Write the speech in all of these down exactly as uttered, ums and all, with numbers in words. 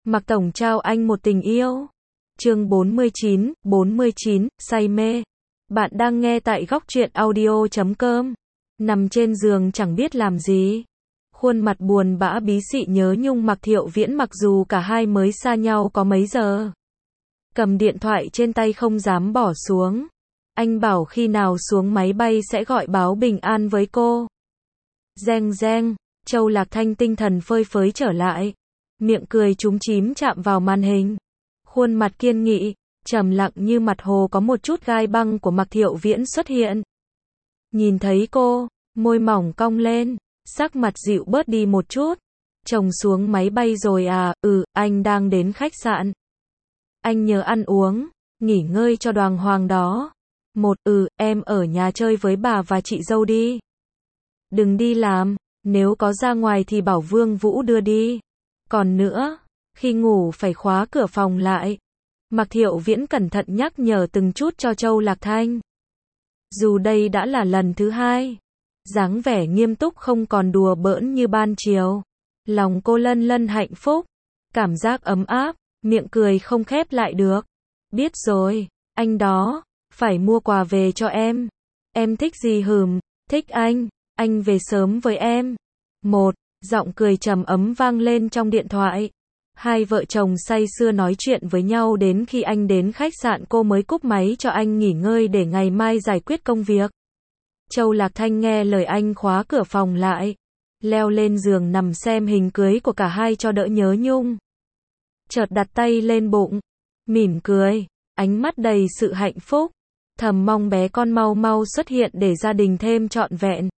Mạc Tổng trao anh một tình yêu. Chương bốn mươi chín, bốn mươi chín, say mê. Bạn đang nghe tại góc truyện audio chấm com. Nằm trên giường chẳng biết làm gì. Khuôn mặt buồn bã bí xị nhớ nhung Mạc Thiệu Viễn, mặc dù cả hai mới xa nhau có mấy giờ. Cầm điện thoại trên tay không dám bỏ xuống. Anh bảo khi nào xuống máy bay sẽ gọi báo bình an với cô. Reng reng, Châu Lạc Thanh tinh thần phơi phới trở lại. Miệng cười chúm chím chạm vào màn hình. Khuôn mặt kiên nghị, trầm lặng như mặt hồ có một chút gai băng của Mạc Thiệu Viễn xuất hiện. Nhìn thấy cô, môi mỏng cong lên, sắc mặt dịu bớt đi một chút. Chồng xuống máy bay rồi à? Ừ, anh đang đến khách sạn. Anh nhớ ăn uống, nghỉ ngơi cho đàng hoàng đó. Một, ừ, em ở nhà chơi với bà và chị dâu đi. Đừng đi làm, nếu có ra ngoài thì bảo Vương Vũ đưa đi. Còn nữa, khi ngủ phải khóa cửa phòng lại. Mạc Thiệu Viễn cẩn thận nhắc nhở từng chút cho Châu Lạc Thanh. Dù đây đã là lần thứ hai, dáng vẻ nghiêm túc không còn đùa bỡn như ban chiều. Lòng cô lân lân hạnh phúc, cảm giác ấm áp, miệng cười không khép lại được. Biết rồi, anh đó, phải mua quà về cho em. Em thích gì hừm, thích anh, anh về sớm với em. Một, giọng cười trầm ấm vang lên trong điện thoại. Hai vợ chồng say sưa nói chuyện với nhau đến khi anh đến khách sạn cô mới cúp máy cho anh nghỉ ngơi để ngày mai giải quyết công việc. Châu Lạc Thanh nghe lời anh khóa cửa phòng lại. Leo lên giường nằm xem hình cưới của cả hai cho đỡ nhớ nhung. Chợt đặt tay lên bụng, mỉm cười, ánh mắt đầy sự hạnh phúc. Thầm mong bé con mau mau xuất hiện để gia đình thêm trọn vẹn.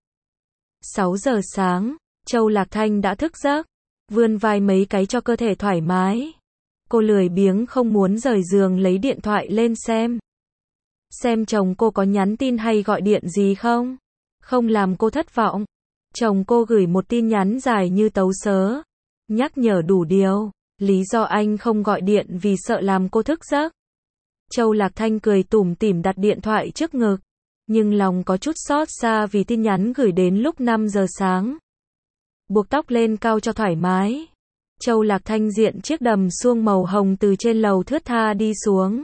sáu giờ sáng, Châu Lạc Thanh đã thức giấc, vươn vai mấy cái cho cơ thể thoải mái. Cô lười biếng không muốn rời giường lấy điện thoại lên xem. Xem chồng cô có nhắn tin hay gọi điện gì không? Không làm cô thất vọng. Chồng cô gửi một tin nhắn dài như tấu sớ. Nhắc nhở đủ điều. Lý do anh không gọi điện vì sợ làm cô thức giấc. Châu Lạc Thanh cười tủm tỉm đặt điện thoại trước ngực. Nhưng lòng có chút xót xa vì tin nhắn gửi đến lúc năm giờ sáng. Buộc tóc lên cao cho thoải mái. Châu Lạc Thanh diện chiếc đầm suông màu hồng từ trên lầu thướt tha đi xuống.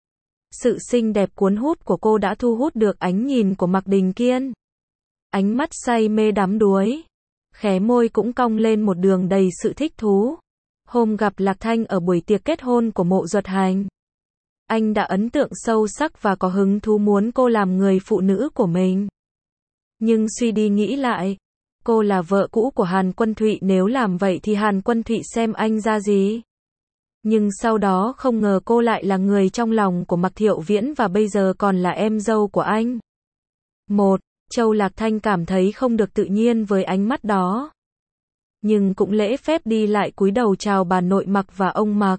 Sự xinh đẹp cuốn hút của cô đã thu hút được ánh nhìn của Mạc Đình Kiên. Ánh mắt say mê đắm đuối. Khóe môi cũng cong lên một đường đầy sự thích thú. Hôm gặp Lạc Thanh ở buổi tiệc kết hôn của Mộ Duật Hành, anh đã ấn tượng sâu sắc và có hứng thú muốn cô làm người phụ nữ của mình. Nhưng suy đi nghĩ lại, cô là vợ cũ của Hàn Quân Thụy, nếu làm vậy thì Hàn Quân Thụy xem anh ra gì. Nhưng sau đó không ngờ cô lại là người trong lòng của Mạc Thiệu Viễn và bây giờ còn là em dâu của anh. Một, Châu Lạc Thanh cảm thấy không được tự nhiên với ánh mắt đó. Nhưng cũng lễ phép đi lại cúi đầu chào bà nội Mạc và ông Mạc.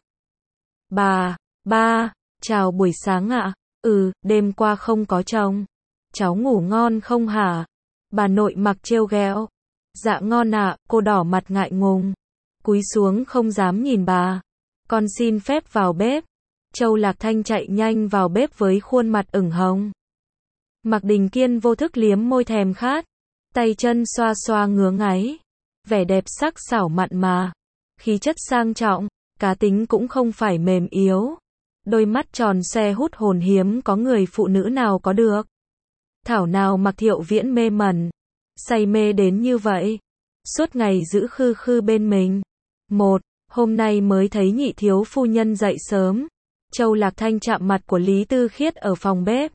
Bà, ba, chào buổi sáng ạ. Ừ, đêm qua không có chồng. Cháu ngủ ngon không hả? Bà nội Mạc trêu ghẹo. Dạ ngon ạ, cô đỏ mặt ngại ngùng. Cúi xuống không dám nhìn bà. Con xin phép vào bếp. Châu Lạc Thanh chạy nhanh vào bếp với khuôn mặt ửng hồng. Mạc Đình Kiên vô thức liếm môi thèm khát. Tay chân xoa xoa ngứa ngáy. Vẻ đẹp sắc sảo mặn mà. Khí chất sang trọng. Cá tính cũng không phải mềm yếu. Đôi mắt tròn xoe hút hồn hiếm có người phụ nữ nào có được. Thảo nào Mạc Thiệu Viễn mê mẩn. Say mê đến như vậy. Suốt ngày giữ khư khư bên mình. Một, hôm nay mới thấy nhị thiếu phu nhân dậy sớm. Châu Lạc Thanh chạm mặt của Lý Tư Khiết ở phòng bếp.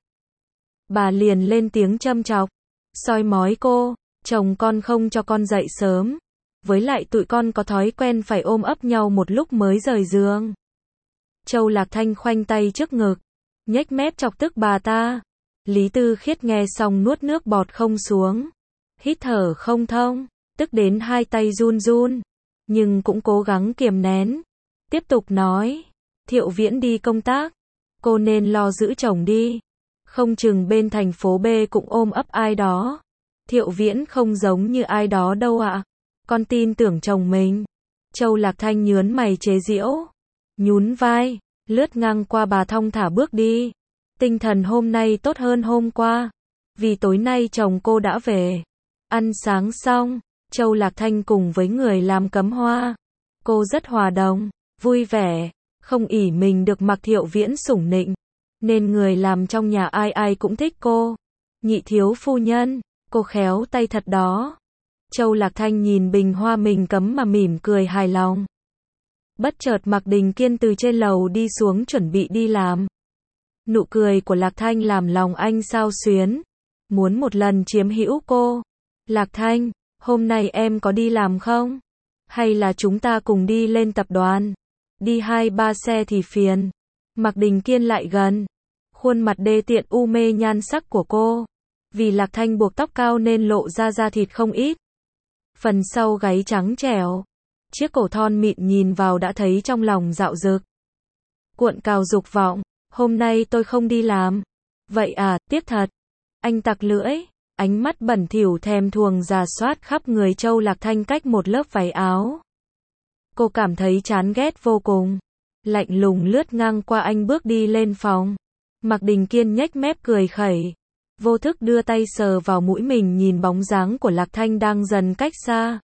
Bà liền lên tiếng châm chọc. Soi mói cô, chồng con không cho con dậy sớm. Với lại tụi con có thói quen phải ôm ấp nhau một lúc mới rời giường. Châu Lạc Thanh khoanh tay trước ngực, nhếch mép chọc tức bà ta. Lý Tư Khiết nghe xong nuốt nước bọt không xuống. Hít thở không thông, tức đến hai tay run run. Nhưng cũng cố gắng kiềm nén. Tiếp tục nói, Thiệu Viễn đi công tác. Cô nên lo giữ chồng đi. Không chừng bên thành phố B cũng ôm ấp ai đó. Thiệu Viễn không giống như ai đó đâu ạ. Con tin tưởng chồng mình. Châu Lạc Thanh nhớn mày chế giễu. Nhún vai, lướt ngang qua bà thong thả bước đi. Tinh thần hôm nay tốt hơn hôm qua. Vì tối nay chồng cô đã về. Ăn sáng xong, Châu Lạc Thanh cùng với người làm cắm hoa. Cô rất hòa đồng. vui vẻ, không ỷ mình được Mạc Thiệu Viễn sủng nịnh, nên người làm trong nhà ai ai cũng thích cô. Nhị thiếu phu nhân, cô khéo tay thật đó. Châu Lạc Thanh nhìn bình hoa mình cấm mà mỉm cười hài lòng. Bất chợt Mạc Đình Kiên từ trên lầu đi xuống chuẩn bị đi làm. Nụ cười của Lạc Thanh làm lòng anh xao xuyến, muốn một lần chiếm hữu cô. Lạc Thanh, hôm nay em có đi làm không? Hay là chúng ta cùng đi lên tập đoàn? Đi hai ba xe thì phiền. Mạc Đình Kiên lại gần. Khuôn mặt đê tiện u mê nhan sắc của cô. Vì Lạc Thanh buộc tóc cao nên lộ ra da thịt không ít. Phần sau gáy trắng trẻo. Chiếc cổ thon mịn nhìn vào đã thấy trong lòng dạo dực. Cuộn cào dục vọng. Hôm nay tôi không đi làm. Vậy à, tiếc thật. Anh tặc lưỡi. Ánh mắt bẩn thỉu thèm thuồng rà soát khắp người Châu Lạc Thanh cách một lớp váy áo. Cô cảm thấy chán ghét vô cùng. Lạnh lùng lướt ngang qua anh bước đi lên phòng. Mạc Đình Kiên nhếch mép cười khẩy. Vô thức đưa tay sờ vào mũi mình nhìn bóng dáng của Lạc Thanh đang dần cách xa.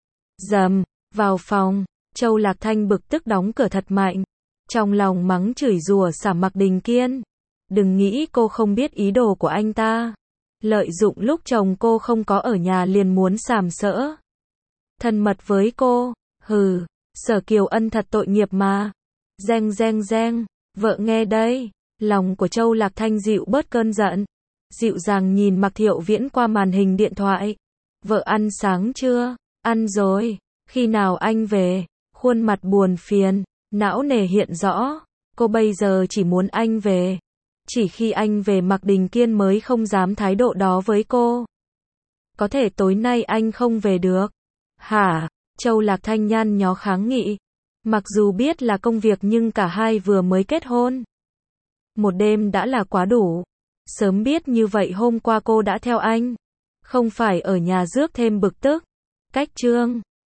Dầm, vào phòng, Châu Lạc Thanh bực tức đóng cửa thật mạnh. Trong lòng mắng chửi rủa xả Mạc Đình Kiên. Đừng nghĩ cô không biết ý đồ của anh ta. Lợi dụng lúc chồng cô không có ở nhà liền muốn sàm sỡ. Thân mật với cô, hừ, Sở Kiều Ân thật tội nghiệp mà. Reng reng reng, vợ nghe đây. Lòng của Châu Lạc Thanh dịu bớt cơn giận. Dịu dàng nhìn Mạc Thiệu Viễn qua màn hình điện thoại. Vợ ăn sáng chưa? Ăn rồi. Khi nào anh về? Khuôn mặt buồn phiền, não nề hiện rõ. Cô bây giờ chỉ muốn anh về. Chỉ khi anh về Mạc Đình Kiên mới không dám thái độ đó với cô. Có thể tối nay anh không về được. Hả? Châu Lạc Thanh nhăn nhó kháng nghị. Mặc dù biết là công việc nhưng cả hai vừa mới kết hôn. Một đêm đã là quá đủ. Sớm biết như vậy hôm qua cô đã theo anh. Không phải ở nhà rước thêm bực tức. Cách chương